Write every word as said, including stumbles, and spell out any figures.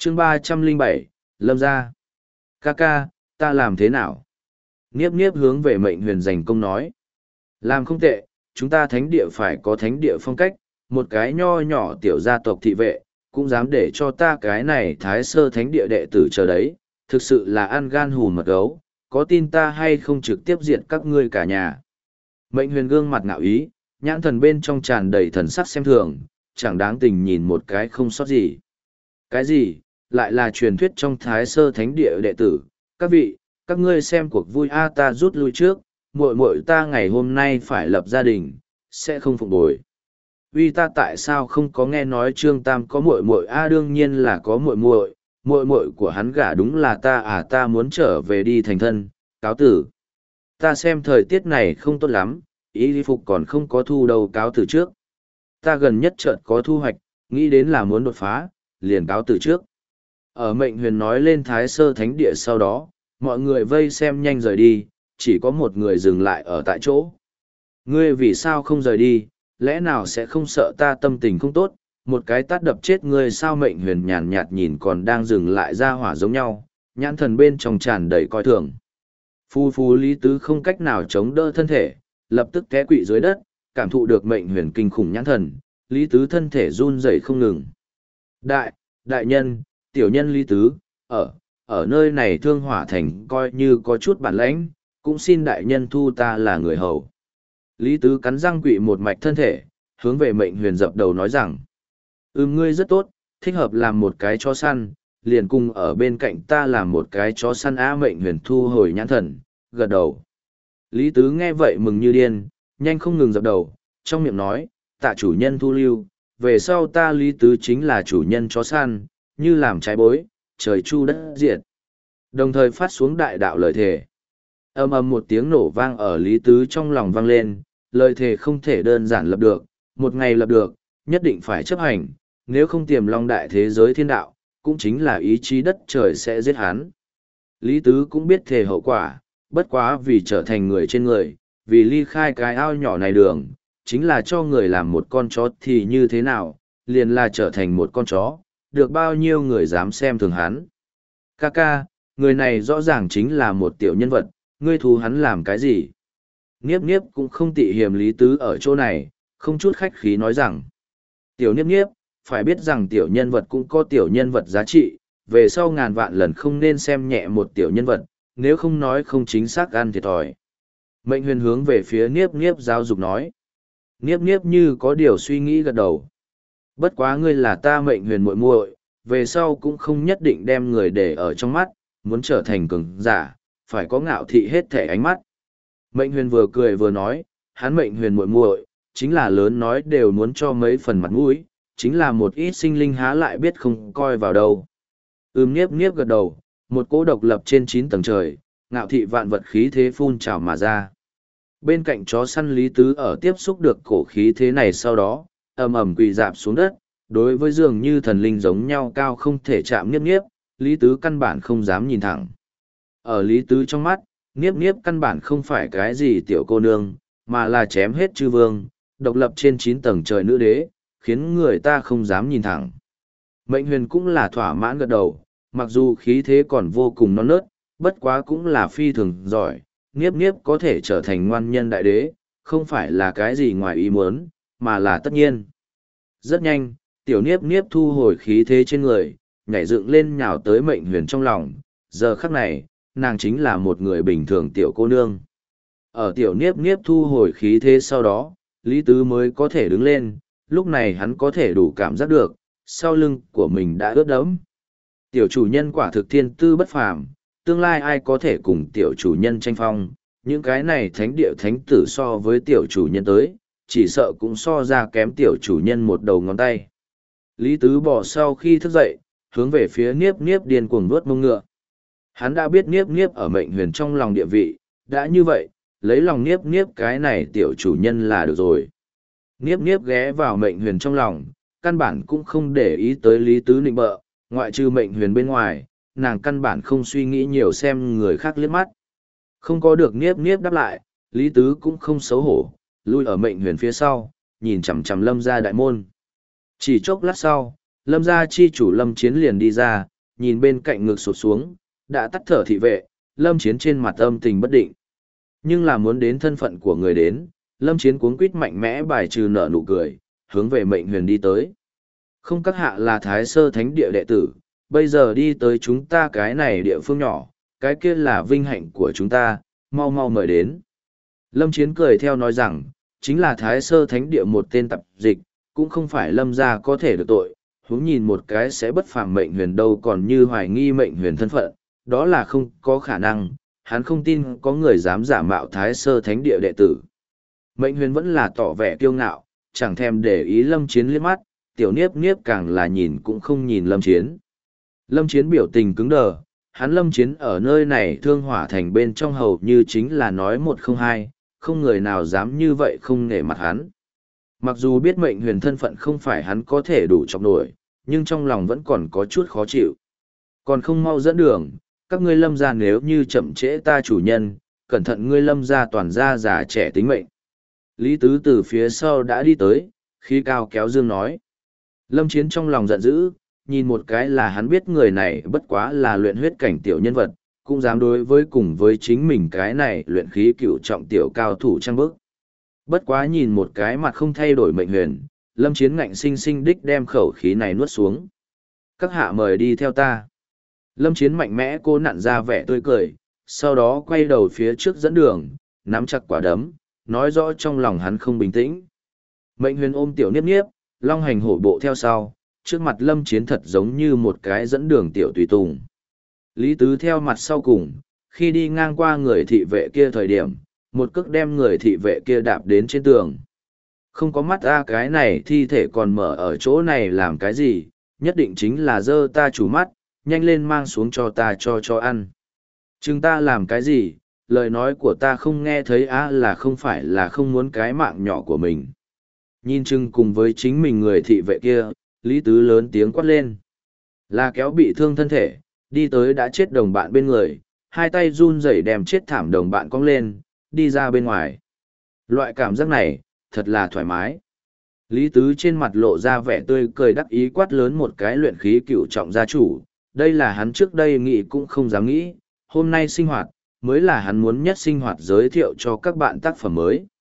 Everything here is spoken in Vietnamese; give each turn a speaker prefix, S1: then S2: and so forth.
S1: chương ba trăm lẻ bảy, Lâm gia. Ca ca, ta làm thế nào? Niếp niếp hướng về mệnh huyền giành công nói. Làm không tệ, chúng ta thánh địa phải có thánh địa phong cách, một cái nho nhỏ tiểu gia tộc thị vệ, cũng dám để cho ta cái này thái sơ thánh địa đệ tử chờ đấy, thực sự là ăn gan hùn mật gấu, có tin ta hay không trực tiếp diệt các ngươi cả nhà. Mệnh huyền gương mặt ngạo ý, nhãn thần bên trong tràn đầy thần sắc xem thường, chẳng đáng tình nhìn một cái không sót gì. Cái gì, lại là truyền thuyết trong thái sơ thánh địa đệ tử, các vị, các ngươi xem cuộc vui a ta rút lui trước, muội muội ta ngày hôm nay phải lập gia đình, sẽ không phục bồi. Vì ta tại sao không có nghe nói Trương Tam có muội muội a đương nhiên là có muội muội, muội muội của hắn gả đúng là ta à ta muốn trở về đi thành thân, cáo tử. Ta xem thời tiết này không tốt lắm, y phục còn không có thu đầu cáo tử trước. Ta gần nhất chợt có thu hoạch, nghĩ đến là muốn đột phá, liền cáo tử trước. Ở mệnh huyền nói lên thái sơ thánh địa sau đó, mọi người vây xem nhanh rời đi, chỉ có một người dừng lại ở tại chỗ. Ngươi vì sao không rời đi, lẽ nào sẽ không sợ ta tâm tình không tốt, một cái tát đập chết ngươi sao mệnh huyền nhàn nhạt nhìn còn đang dừng lại ra hỏa giống nhau, nhãn thần bên trong tràn đầy coi thường. Phu phu Lý Tứ không cách nào chống đỡ thân thể, lập tức té quỵ dưới đất, cảm thụ được mệnh huyền kinh khủng nhãn thần, Lý Tứ thân thể run rẩy không ngừng. Đại, đại nhân, tiểu nhân Lý Tứ, ở, ở nơi này thương hỏa thành coi như có chút bản lãnh, cũng xin đại nhân thu ta là người hầu. Lý Tứ cắn răng quỵ một mạch thân thể, hướng về mệnh huyền dập đầu nói rằng, ừm ngươi rất tốt, thích hợp làm một cái chó săn, liền cùng ở bên cạnh ta làm một cái chó săn á mệnh huyền thu hồi nhãn thần, gật đầu. Lý Tứ nghe vậy mừng như điên, nhanh không ngừng dập đầu, trong miệng nói, tạ chủ nhân thu lưu, về sau ta Lý Tứ chính là chủ nhân chó săn, như làm trái bối, trời chu đất diệt. Đồng thời phát xuống đại đạo lời thề. Âm ầm một tiếng nổ vang ở Lý Tứ trong lòng vang lên, lời thề không thể đơn giản lập được, một ngày lập được, nhất định phải chấp hành, nếu không tiềm long đại thế giới thiên đạo, cũng chính là ý chí đất trời sẽ giết hắn. Lý Tứ cũng biết thề hậu quả, bất quá vì trở thành người trên người, vì ly khai cái ao nhỏ này đường, chính là cho người làm một con chó thì như thế nào, liền là trở thành một con chó, được bao nhiêu người dám xem thường hắn. Ca ca, người này rõ ràng chính là một tiểu nhân vật, ngươi thú hắn làm cái gì? Niếp niếp cũng không tị hiềm Lý Tứ ở chỗ này, không chút khách khí nói rằng. Tiểu niếp niếp, phải biết rằng tiểu nhân vật cũng có tiểu nhân vật giá trị, về sau ngàn vạn lần không nên xem nhẹ một tiểu nhân vật, nếu không nói không chính xác ăn thiệt thòi. Mệnh huyền hướng về phía niếp niếp giáo dục nói. Niếp niếp như có điều suy nghĩ gật đầu. Bất quá ngươi là ta mệnh huyền muội muội, về sau cũng không nhất định đem người để ở trong mắt, muốn trở thành cường giả, phải có ngạo thị hết thể ánh mắt. Mệnh huyền vừa cười vừa nói, hắn mệnh huyền muội muội, chính là lớn nói đều muốn cho mấy phần mặt mũi, chính là một ít sinh linh há lại biết không coi vào đâu. Ưm niếp niếp gật đầu, một cỗ độc lập trên chín tầng trời, ngạo thị vạn vật khí thế phun trào mà ra. Bên cạnh chó săn Lý Tứ ở tiếp xúc được cổ khí thế này sau đó, ầm ầm quỳ dạp xuống đất, đối với dường như thần linh giống nhau cao không thể chạm niếp niếp, Lý Tứ căn bản không dám nhìn thẳng. Ở Lý Tứ trong mắt, niếp niếp căn bản không phải cái gì tiểu cô nương, mà là chém hết chư vương, độc lập trên chín tầng trời nữ đế, khiến người ta không dám nhìn thẳng. Mệnh huyền cũng là thỏa mãn gật đầu, mặc dù khí thế còn vô cùng non nớt, bất quá cũng là phi thường giỏi, niếp niếp có thể trở thành ngoan nhân đại đế, không phải là cái gì ngoài ý muốn, mà là tất nhiên. Rất nhanh, tiểu niếp niếp thu hồi khí thế trên người, nhảy dựng lên nhào tới mệnh huyền trong lòng, giờ khắc này, nàng chính là một người bình thường tiểu cô nương. Ở tiểu niếp niếp thu hồi khí thế sau đó, Lý Tứ mới có thể đứng lên, lúc này hắn có thể đủ cảm giác được, sau lưng của mình đã ướt đẫm. Tiểu chủ nhân quả thực thiên tư bất phàm, tương lai ai có thể cùng tiểu chủ nhân tranh phong, những cái này thánh địa thánh tử so với tiểu chủ nhân tới, chỉ sợ cũng so ra kém tiểu chủ nhân một đầu ngón tay. Lý Tứ bỏ sau khi thức dậy, hướng về phía niếp niếp điên cuồng vuốt mông ngựa. Hắn đã biết niếp niếp ở mệnh huyền trong lòng địa vị, đã như vậy, lấy lòng niếp niếp cái này tiểu chủ nhân là được rồi. Niếp niếp ghé vào mệnh huyền trong lòng, căn bản cũng không để ý tới Lý Tứ nịnh bợ, ngoại trừ mệnh huyền bên ngoài, nàng căn bản không suy nghĩ nhiều xem người khác liếc mắt. Không có được niếp niếp đáp lại, Lý Tứ cũng không xấu hổ, lui ở mệnh huyền phía sau, nhìn chằm chằm Lâm gia đại môn. Chỉ chốc lát sau, Lâm gia chi chủ Lâm Chiến liền đi ra, nhìn bên cạnh ngực sụt xuống, đã tắt thở thị vệ, Lâm Chiến trên mặt âm tình bất định. Nhưng là muốn đến thân phận của người đến, Lâm Chiến cuống quýt mạnh mẽ bài trừ nở nụ cười, hướng về Mệnh Huyền đi tới. Không, các hạ là Thái Sơ Thánh Địa đệ tử, bây giờ đi tới chúng ta cái này địa phương nhỏ, cái kia là vinh hạnh của chúng ta, mau mau mời đến. Lâm Chiến cười theo nói rằng, chính là Thái Sơ Thánh Địa một tên tập dịch, cũng không phải Lâm gia có thể được tội, huống nhìn một cái sẽ bất phàm Mệnh Huyền đâu còn như hoài nghi Mệnh Huyền thân phận, đó là không có khả năng, hắn không tin có người dám giả mạo Thái Sơ Thánh Địa đệ tử. Mệnh Huyền vẫn là tỏ vẻ kiêu ngạo, chẳng thèm để ý Lâm Chiến liếc mắt, tiểu niếp niếp càng là nhìn cũng không nhìn Lâm Chiến. Lâm Chiến biểu tình cứng đờ, hắn Lâm Chiến ở nơi này Thương Hỏa Thành bên trong hầu như chính là nói một không hai, không người nào dám như vậy không nể mặt hắn. Mặc dù biết Mệnh Huyền thân phận không phải hắn có thể đủ chọc nổi, nhưng trong lòng vẫn còn có chút khó chịu. Còn không mau dẫn đường, các ngươi Lâm gia nếu như chậm trễ ta chủ nhân, cẩn thận ngươi Lâm gia toàn gia già trẻ tính mệnh. Lý Tứ từ phía sau đã đi tới, khí cao kéo dương nói. Lâm Chiến trong lòng giận dữ, nhìn một cái là hắn biết người này bất quá là luyện huyết cảnh tiểu nhân vật, cũng dám đối với cùng với chính mình cái này luyện khí cựu trọng tiểu cao thủ trang bức. Bất quá nhìn một cái mặt không thay đổi Mệnh Huyền, Lâm Chiến ngạnh sinh sinh đích đem khẩu khí này nuốt xuống. Các hạ mời đi theo ta. Lâm Chiến mạnh mẽ cô nặn ra vẻ tươi cười, sau đó quay đầu phía trước dẫn đường, nắm chặt quả đấm, nói rõ trong lòng hắn không bình tĩnh. Mệnh Huyền ôm tiểu niếp niếp, long hành hổ bộ theo sau, trước mặt Lâm Chiến thật giống như một cái dẫn đường tiểu tùy tùng. Lý Tứ theo mặt sau cùng, khi đi ngang qua người thị vệ kia thời điểm, một cước đem người thị vệ kia đạp đến trên tường. Không có mắt ra cái này thi thể còn mở ở chỗ này làm cái gì, nhất định chính là dơ ta chủ mắt, nhanh lên mang xuống cho ta cho cho ăn. Chừng ta làm cái gì, lời nói của ta không nghe thấy á là không phải là không muốn cái mạng nhỏ của mình. Nhìn chừng cùng với chính mình người thị vệ kia, Lý Tứ lớn tiếng quát lên. Là kéo bị thương thân thể, đi tới đã chết đồng bạn bên người, hai tay run rẩy đem chết thảm đồng bạn cong lên, đi ra bên ngoài. Loại cảm giác này, thật là thoải mái. Lý Tứ trên mặt lộ ra vẻ tươi cười đắc ý quát lớn một cái luyện khí cựu trọng gia chủ, đây là hắn trước đây nghĩ cũng không dám nghĩ, hôm nay sinh hoạt, mới là hắn muốn nhất sinh hoạt giới thiệu cho các bạn tác phẩm mới.